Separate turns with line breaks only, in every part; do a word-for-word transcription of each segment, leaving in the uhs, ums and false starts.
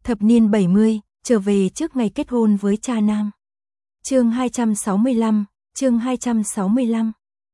Thập niên bảy mươi, trở về trước ngày kết hôn với cha nam. Chương hai trăm sáu mươi lăm, chương hai trăm sáu mươi lăm.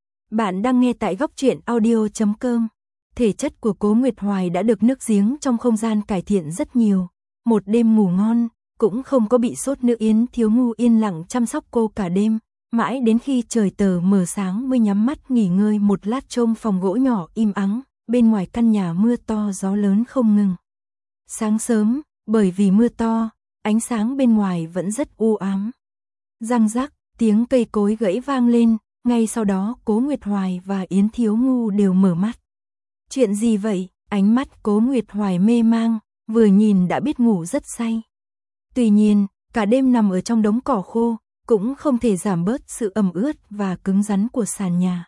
Bạn đang nghe tại góc truyện audio chấm com. Thể chất của Cố Nguyệt Hoài đã được nước giếng trong không gian cải thiện rất nhiều. Một đêm ngủ ngon, cũng không có bị sốt nữa. Yến Thiếu Ngu yên lặng chăm sóc cô cả đêm, mãi đến khi trời tờ mờ sáng mới nhắm mắt nghỉ ngơi một lát trong phòng gỗ nhỏ im ắng. Bên ngoài căn nhà mưa to gió lớn không ngừng. Sáng sớm, bởi vì mưa to, ánh sáng bên ngoài vẫn rất u ám. Răng rắc, tiếng cây cối gãy vang lên, ngay sau đó Cố Nguyệt Hoài và Yến Thiếu Ngu đều mở mắt. Chuyện gì vậy? Ánh mắt Cố Nguyệt Hoài mê mang, vừa nhìn đã biết ngủ rất say. Tuy nhiên, cả đêm nằm ở trong đống cỏ khô, cũng không thể giảm bớt sự ẩm ướt và cứng rắn của sàn nhà.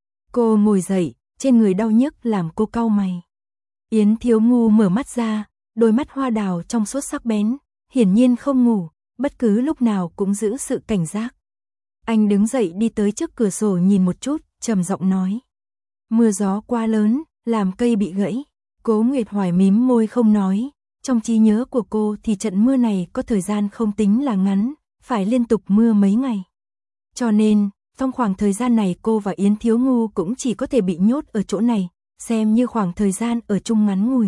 Cô ngồi dậy, trên người đau nhức làm cô cau mày. Yến Thiếu Ngu mở mắt ra, đôi mắt hoa đào trong suốt sắc bén, hiển nhiên không ngủ, bất cứ lúc nào cũng giữ sự cảnh giác. Anh đứng dậy đi tới trước cửa sổ nhìn một chút, trầm giọng nói. Mưa gió quá lớn, làm cây bị gãy. Cố Nguyệt Hoài mím môi không nói, trong trí nhớ của cô thì trận mưa này có thời gian không tính là ngắn, phải liên tục mưa mấy ngày. Cho nên, trong khoảng thời gian này cô và Yến Thiếu Ngu cũng chỉ có thể bị nhốt ở chỗ này, xem như khoảng thời gian ở chung ngắn ngủi.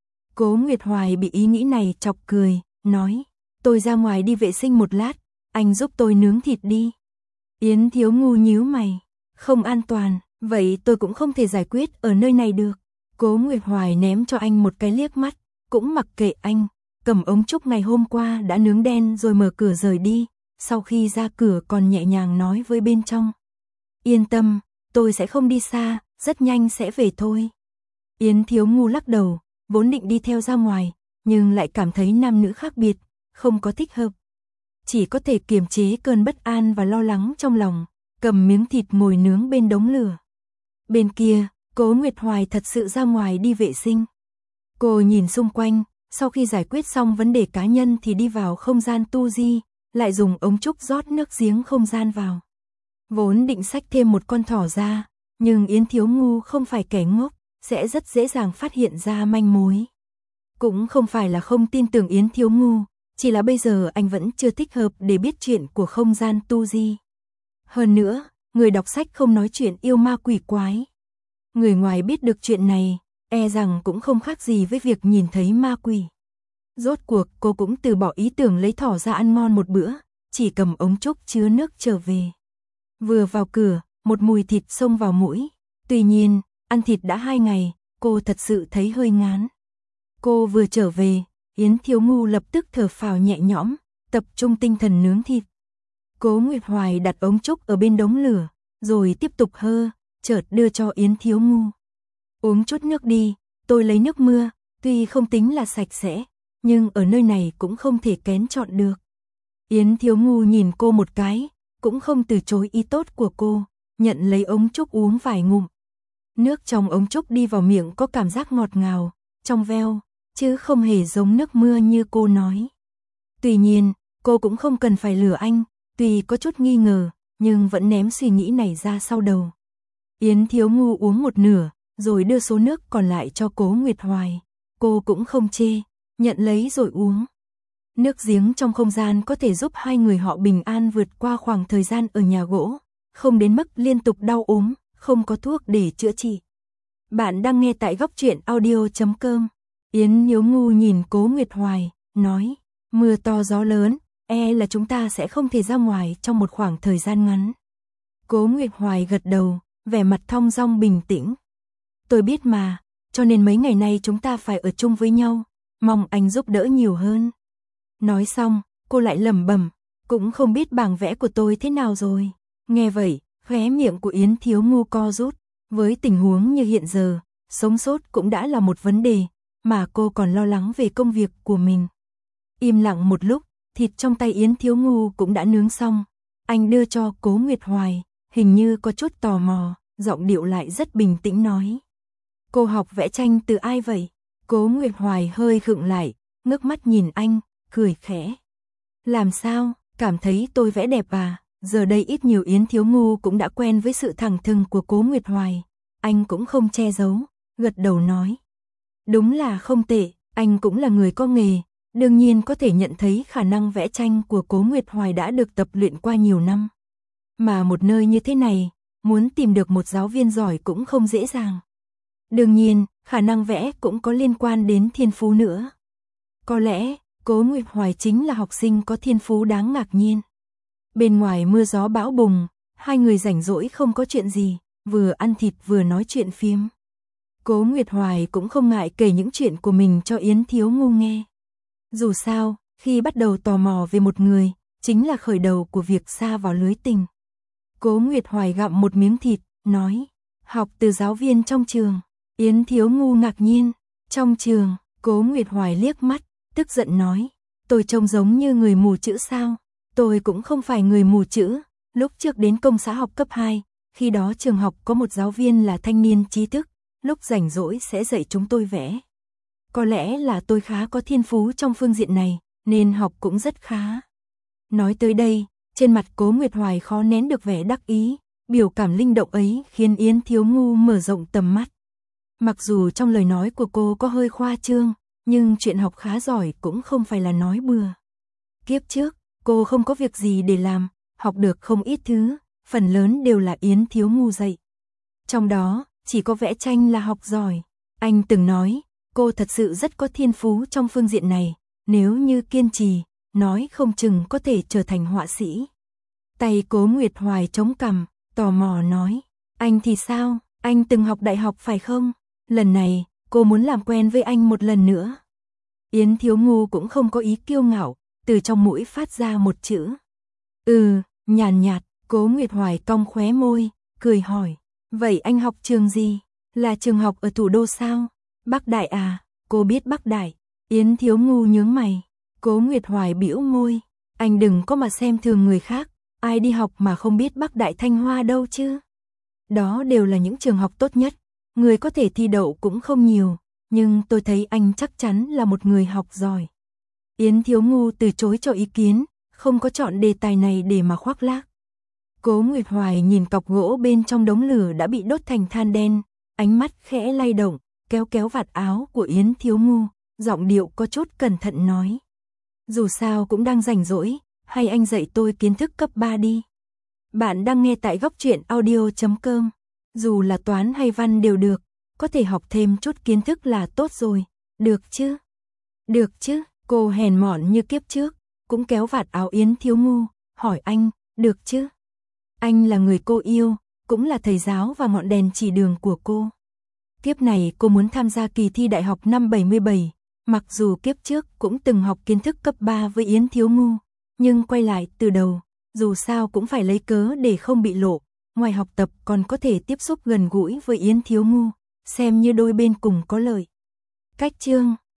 Cố Nguyệt Hoài bị ý nghĩ này chọc cười, nói, tôi ra ngoài đi vệ sinh một lát, anh giúp tôi nướng thịt đi. Yến Thiếu Ngu nhíu mày, không an toàn, vậy tôi cũng không thể giải quyết ở nơi này được. Cố Nguyệt Hoài ném cho anh một cái liếc mắt, cũng mặc kệ anh, cầm ống trúc ngày hôm qua đã nướng đen rồi mở cửa rời đi, sau khi ra cửa còn nhẹ nhàng nói với bên trong. Yên tâm, tôi sẽ không đi xa, rất nhanh sẽ về thôi. Yến Thiếu Ngu lắc đầu, vốn định đi theo ra ngoài, nhưng lại cảm thấy nam nữ khác biệt, không có thích hợp. Chỉ có thể kiềm chế cơn bất an và lo lắng trong lòng, cầm miếng thịt ngồi nướng bên đống lửa. Bên kia, Cố Nguyệt Hoài thật sự ra ngoài đi vệ sinh. Cô nhìn xung quanh, sau khi giải quyết xong vấn đề cá nhân thì đi vào không gian tu di, lại dùng ống trúc rót nước giếng không gian vào. Vốn định xách thêm một con thỏ ra, nhưng Yến Thiếu Ngu không phải kẻ ngốc, sẽ rất dễ dàng phát hiện ra manh mối. Cũng không phải là không tin tưởng Yến Thiếu Ngu, chỉ là bây giờ anh vẫn chưa thích hợp để biết chuyện của không gian tu di. Hơn nữa, người đọc sách không nói chuyện yêu ma quỷ quái. Người ngoài biết được chuyện này, e rằng cũng không khác gì với việc nhìn thấy ma quỷ. Rốt cuộc cô cũng từ bỏ ý tưởng lấy thỏ ra ăn ngon một bữa, chỉ cầm ống trúc chứa nước trở về. Vừa vào cửa, một mùi thịt xông vào mũi. Tuy nhiên, ăn thịt đã hai ngày, cô thật sự thấy hơi ngán. Cô vừa trở về, Yến Thiếu Ngu lập tức thở phào nhẹ nhõm, tập trung tinh thần nướng thịt. Cố Nguyệt Hoài đặt ống trúc ở bên đống lửa, rồi tiếp tục hơ, chợt đưa cho Yến Thiếu Ngu. Uống chút nước đi, tôi lấy nước mưa, tuy không tính là sạch sẽ, nhưng ở nơi này cũng không thể kén chọn được. Yến Thiếu Ngu nhìn cô một cái, cũng không từ chối ý tốt của cô, nhận lấy ống trúc uống vài ngụm. Nước trong ống trúc đi vào miệng có cảm giác ngọt ngào, trong veo, chứ không hề giống nước mưa như cô nói. Tuy nhiên, cô cũng không cần phải lừa anh, tuy có chút nghi ngờ, nhưng vẫn ném suy nghĩ này ra sau đầu. Yến Thiếu Ngu uống một nửa, rồi đưa số nước còn lại cho Cố Nguyệt Hoài. Cô cũng không chê, nhận lấy rồi uống. Nước giếng trong không gian có thể giúp hai người họ bình an vượt qua khoảng thời gian ở nhà gỗ, không đến mức liên tục đau ốm, không có thuốc để chữa trị. Bạn đang nghe tại góc truyện audio chấm com. Yến Thiếu Ngu nhìn Cố Nguyệt Hoài, nói, mưa to gió lớn, e là chúng ta sẽ không thể ra ngoài trong một khoảng thời gian ngắn. Cố Nguyệt Hoài gật đầu, vẻ mặt thong dong bình tĩnh. Tôi biết mà, cho nên mấy ngày nay chúng ta phải ở chung với nhau, mong anh giúp đỡ nhiều hơn. Nói xong, cô lại lẩm bẩm, cũng không biết bảng vẽ của tôi thế nào rồi. Nghe vậy, khóe miệng của Yến Thiếu Ngu co rút, với tình huống như hiện giờ, sống sót cũng đã là một vấn đề, mà cô còn lo lắng về công việc của mình. Im lặng một lúc, thịt trong tay Yến Thiếu Ngu cũng đã nướng xong. Anh đưa cho Cố Nguyệt Hoài, hình như có chút tò mò, giọng điệu lại rất bình tĩnh nói. Cô học vẽ tranh từ ai vậy? Cố Nguyệt Hoài hơi khựng lại, ngước mắt nhìn anh, cười khẽ. Làm sao, cảm thấy tôi vẽ đẹp à? Giờ đây ít nhiều Yến Thiếu Ngu cũng đã quen với sự thẳng thừng của Cố Nguyệt Hoài. Anh cũng không che giấu, gật đầu nói. Đúng là không tệ, anh cũng là người có nghề, Đương nhiên có thể nhận thấy khả năng vẽ tranh của Cố Nguyệt Hoài đã được tập luyện qua nhiều năm. Mà một nơi như thế này, muốn tìm được một giáo viên giỏi cũng không dễ dàng. Đương nhiên, khả năng vẽ cũng có liên quan đến thiên phú nữa. Có lẽ, Cố Nguyệt Hoài chính là học sinh có thiên phú đáng ngạc nhiên. Bên ngoài mưa gió bão bùng, hai người rảnh rỗi không có chuyện gì, vừa ăn thịt vừa nói chuyện phiếm. Cố Nguyệt Hoài cũng không ngại kể những chuyện của mình cho Yến Thiếu Ngu nghe. Dù sao, khi bắt đầu tò mò về một người, chính là khởi đầu của việc sa vào lưới tình. Cố Nguyệt Hoài gặm một miếng thịt, nói, học từ giáo viên trong trường. Yến Thiếu Ngu ngạc nhiên, trong trường. Cố Nguyệt Hoài liếc mắt, tức giận nói, tôi trông giống như người mù chữ sao? Tôi cũng không phải người mù chữ, lúc trước đến công xã học cấp hai, khi đó trường học có một giáo viên là thanh niên trí thức, lúc rảnh rỗi sẽ dạy chúng tôi vẽ. Có lẽ là tôi khá có thiên phú trong phương diện này, nên học cũng rất khá. Nói tới đây, trên mặt Cố Nguyệt Hoài khó nén được vẻ đắc ý, biểu cảm linh động ấy khiến Yến Thiếu Ngu mở rộng tầm mắt. Mặc dù trong lời nói của cô có hơi khoa trương, nhưng chuyện học khá giỏi cũng không phải là nói bừa. Kiếp trước, cô không có việc gì để làm, học được không ít thứ, phần lớn đều là Yến Thiếu Ngu dạy. Trong đó, chỉ có vẽ tranh là học giỏi. Anh từng nói, cô thật sự rất có thiên phú trong phương diện này, nếu như kiên trì, nói không chừng có thể trở thành họa sĩ. Tay Cố Nguyệt Hoài chống cằm, tò mò nói, anh thì sao, anh từng học đại học phải không? Lần này, cô muốn làm quen với anh một lần nữa. Yến Thiếu Ngu cũng không có ý kiêu ngạo, từ trong mũi phát ra một chữ. Ừ, nhàn nhạt, Cố Nguyệt Hoài cong khóe môi, cười hỏi, vậy anh học trường gì? Là trường học ở thủ đô sao? Bắc Đại à? Cô biết Bắc Đại? Yến Thiếu Ngu nhướng mày. Cố Nguyệt Hoài bĩu môi, anh đừng có mà xem thường người khác, ai đi học mà không biết Bắc Đại Thanh Hoa đâu chứ? Đó đều là những trường học tốt nhất, người có thể thi đậu cũng không nhiều, nhưng tôi thấy anh chắc chắn là một người học giỏi. Yến Thiếu Ngu từ chối cho ý kiến, không có chọn đề tài này để mà khoác lác. Cố Nguyệt Hoài nhìn cọc gỗ bên trong đống lửa đã bị đốt thành than đen, ánh mắt khẽ lay động, kéo kéo vạt áo của Yến Thiếu Ngu, giọng điệu có chút cẩn thận nói. Dù sao cũng đang rảnh rỗi, hay anh dạy tôi kiến thức cấp ba đi. Bạn đang nghe tại góc truyện audio chấm com. Dù là toán hay văn đều được, có thể học thêm chút kiến thức là tốt rồi, được chứ? Được chứ, cô hèn mọn như kiếp trước, cũng kéo vạt áo Yến Thiếu Ngu, hỏi anh, được chứ? Anh là người cô yêu, cũng là thầy giáo và ngọn đèn chỉ đường của cô. Kiếp này cô muốn tham gia kỳ thi đại học năm bảy mươi bảy, mặc dù kiếp trước cũng từng học kiến thức cấp ba với Yến Thiếu Ngu, nhưng quay lại từ đầu, dù sao cũng phải lấy cớ để không bị lộ, ngoài học tập còn có thể tiếp xúc gần gũi với Yến Thiếu Ngu, xem như đôi bên cùng có lợi. Cách chương